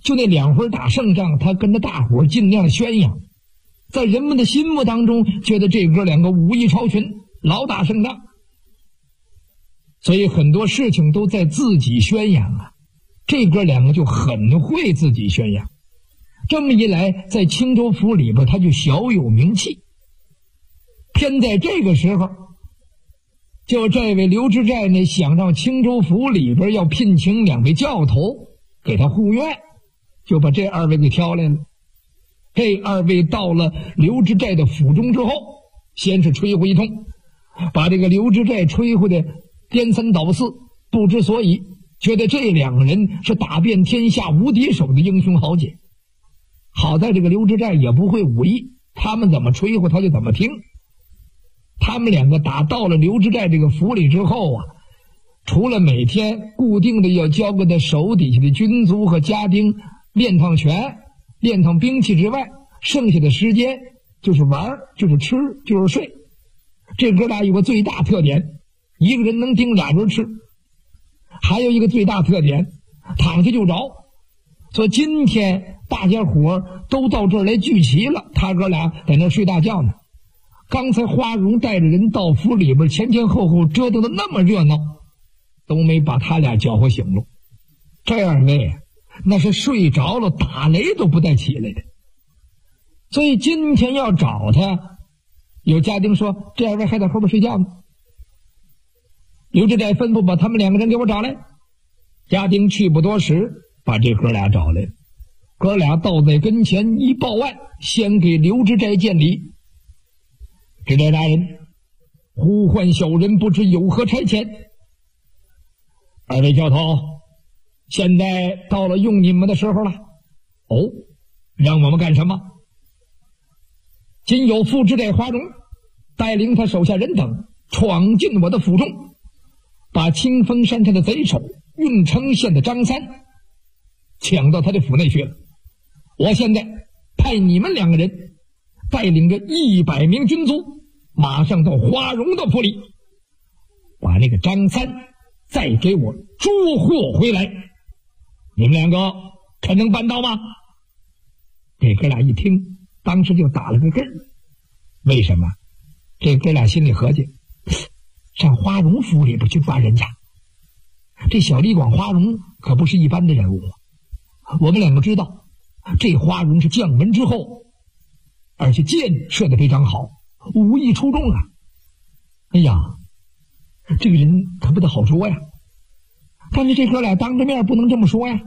就那2回打胜仗，他跟着大伙尽量宣扬，在人们的心目当中觉得这哥2个武艺超群，老打胜仗，所以很多事情都在自己宣扬啊。这哥2个就很会自己宣扬，这么一来，在青州府里边他就小有名气。偏在这个时候，就这位刘知寨呢，想让青州府里边要聘请2位教头给他护院，就把这2位给挑来了。这2位到了刘知寨的府中之后，先是吹呼一通，把这个刘知寨吹呼的颠三倒四，不知所以，觉得这2个人是打遍天下无敌手的英雄豪杰。好在这个刘知寨也不会武艺，他们怎么吹呼他就怎么听。他们2个打到了刘知寨这个府里之后啊，除了每天固定的要教给他手底下的军卒和家丁练趟拳、练趟兵器之外，剩下的时间就是玩，就是吃，就是睡。这哥俩有个最大特点，一个人能顶2轮吃。还有一个最大特点，躺下就着。所以今天大家伙都到这儿来聚齐了，他哥俩在那睡大觉呢。刚才花荣带着人到府里边前前后后折腾的那么热闹，都没把他俩搅和醒了。这2位那是睡着了，打雷都不带起来的。所以今天要找他，有家丁说这2位还在后边睡觉呢。刘知寨吩咐把他们2个人给我找来。家丁去不多时，把这哥俩找来。哥俩到在跟前一报案，先给刘知寨见礼。知寨大人，呼唤小人不知有何差遣。2位教头，现在到了用你们的时候了。哦，让我们干什么？今有副知寨花荣带领他手下人等闯进我的府中，把清风山上的贼首郓城县的张三抢到他的府内去了。我现在派你们2个人带领着100名军卒，马上到花荣的府里，把那个张三再给我捉获回来。你们2个可能办到吗？这哥俩一听，当时就打了个嗝。为什么？这哥俩心里合计，上花荣府里边去抓人家，这小李广花荣可不是一般的人物啊。我们2个知道，这花荣是将门之后，而且箭射得非常好，武艺出众啊。哎呀，这个人可不得好说呀。但是这哥俩当着面不能这么说呀。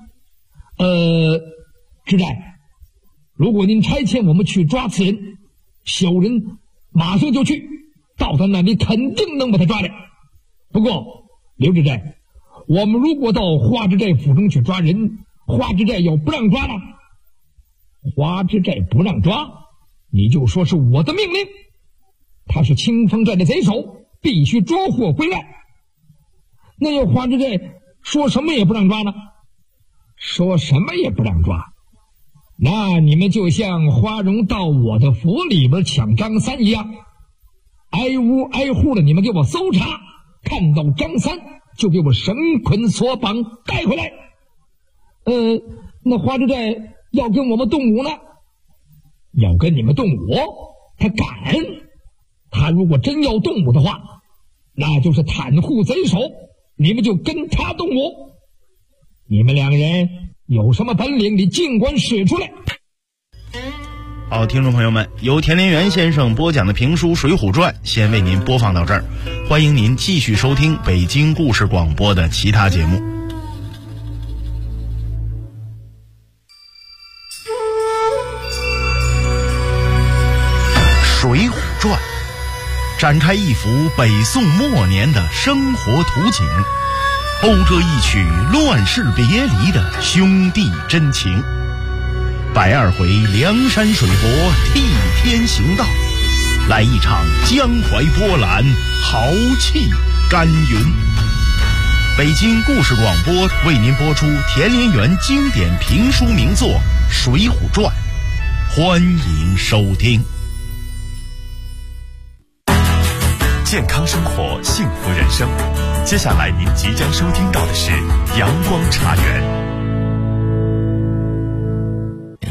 知寨，如果您差遣我们去抓此人，小人马上就去，到他那里肯定能把他抓来。不过刘知寨，我们如果到花知寨府中去抓人，花知寨要不让抓了，花知寨不让抓，你就说是我的命令，他是清风寨的贼首，必须捉获归来。那要花知寨说什么也不让抓呢？说什么也不让抓，那你们就像花荣到我的府里边抢张三一样，挨屋挨户的你们给我搜查，看到张三就给我绳捆索绑带回来。那花知寨要跟我们动武呢？要跟你们动武？他敢？他如果真要动武的话，那就是袒护贼首，你们就跟他动武。你们2个人有什么本领，你尽管使出来。 好，听众朋友们，由田连元先生播讲的评书《水浒传》先为您播放到这儿，欢迎您继续收听北京故事广播的其他节目。《水浒传》展开一幅北宋末年的生活图景，讴歌一曲乱世别离的兄弟真情。120回梁山水泊替天行道，来一场江淮波澜，豪气干云。北京故事广播为您播出田连元经典评书名作《水浒传》，欢迎收听。 健康生活，幸福人生。接下来您即将收听到的是阳光茶园。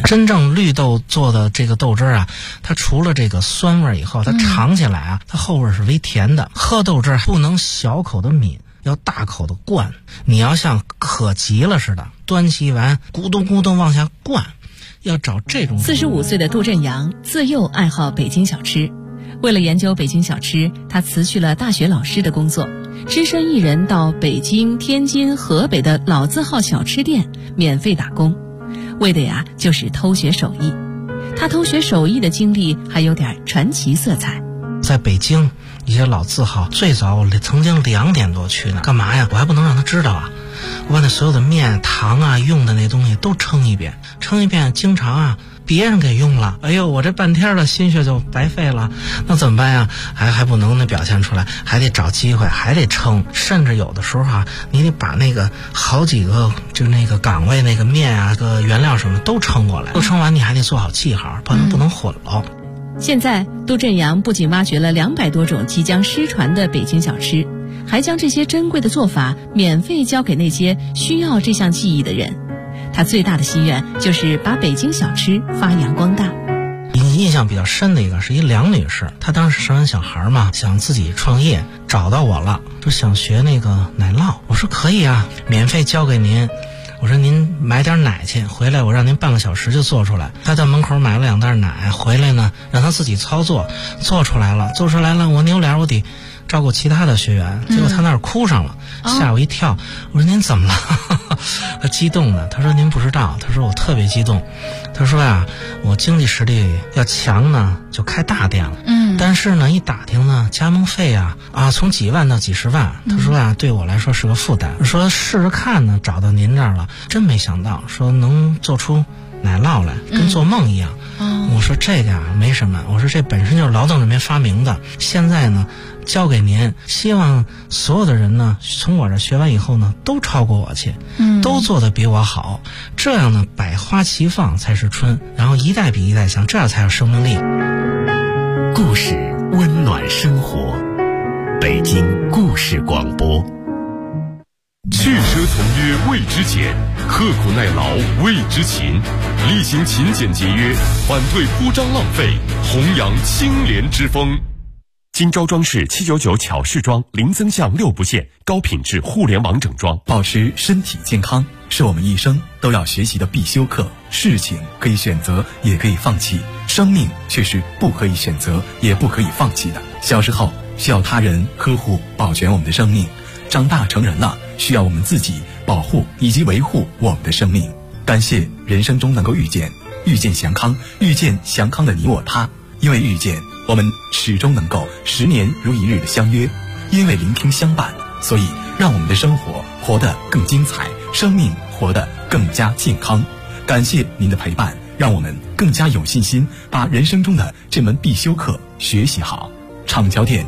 真正绿豆做的这个豆汁啊，它除了这个酸味以后，它尝起来啊，它后味是微甜的。喝豆汁不能小口的抿，要大口的灌。你要像渴急了似的，端起碗咕咚咕咚往下灌，要找这种。 45岁的杜振阳自幼爱好北京小吃，为了研究北京小吃，他辞去了大学老师的工作，只身一人到北京、天津、河北的老字号小吃店免费打工，为的呀就是偷学手艺。他偷学手艺的经历还有点传奇色彩。 在北京一些老字号，最早我曾经2点多去呢，干嘛呀？我还不能让他知道啊！我把那所有的面、糖啊、用的那东西都称一遍，经常啊别人给用了，哎呦，我这半天的心血就白费了，那怎么办呀？还不能表现出来，还得找机会，还得称，甚至有的时候啊，你得把那个好几个就那个岗位那个面啊、个原料什么都称过来，都称完你还得做好记号，不能混了。 现在杜振阳不仅挖掘了200多种即将失传的北京小吃，还将这些珍贵的做法免费教给那些需要这项技艺的人。他最大的心愿就是把北京小吃发扬光大。 印象比较深的一个是一梁女士，她当时生完小孩嘛，想自己创业，找到我了，说想学那个奶酪。我说可以啊，免费教给您。我说您买点奶去，回来我让您半个小时就做出来。他在门口买了2袋奶，回来呢让他自己操作，做出来了。我扭脸我得照顾其他的学员，结果他那儿哭上了，吓我一跳。我说您怎么了？他激动的，他说您不知道，他说我特别激动。他说呀，我经济实力要强呢，就开大店了。但是呢，一打听呢，加盟费啊从几万到几十万。他说啊，对我来说是个负担。说试试看呢，找到您这儿了，真没想到，说能做出奶酪来，跟做梦一样。我说这个没什么，我说这本身就是劳动人民发明的，现在呢交给您，希望所有的人呢从我这学完以后呢都超过我去，都做得比我好，这样呢百花齐放才是春，然后一代比一代强，这样才有生命力。 故事温暖生活，北京故事广播。 去奢从约谓之俭，刻苦耐劳谓之勤，厉行勤俭节约，反对铺张浪费，弘扬清廉之风。金州装饰799巧饰装，零增项6不限，高品质互联网整装。 保持身体健康是我们一生都要学习的必修课。事情可以选择，也可以放弃，生命却是不可以选择，也不可以放弃的。小时候需要他人呵护保全我们的生命，长大成人了需要我们自己保护以及维护我们的生命。感谢人生中能够遇见祥康，遇见祥康的你我他。因为遇见，我们始终能够10年如一日的相约；因为聆听相伴，所以让我们的生活活得更精彩，生命活得更加健康。感谢您的陪伴，让我们更加有信心把人生中的这门必修课学习好。厂桥店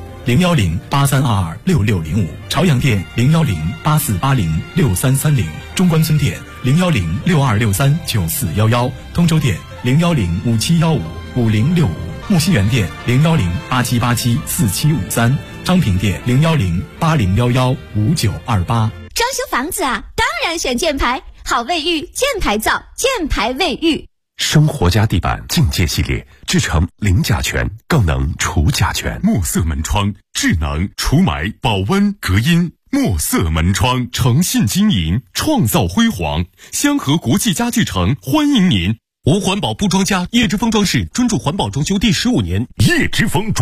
01083226605，朝阳店01084806330，中关村店01062639411，通州店01057155065，木樨园店01087874753，昌平店01080115928。 装修房子啊，当然选箭牌，好卫浴，箭牌造，箭牌卫浴。 生活家地板境界系列，制成零甲醛，更能除甲醛。墨色门窗，智能除霾、保温、隔音。墨色门窗，诚信经营，创造辉煌。香河国际家具城欢迎您。无环保不装家，叶之峰装饰专注环保装修第15年。叶之峰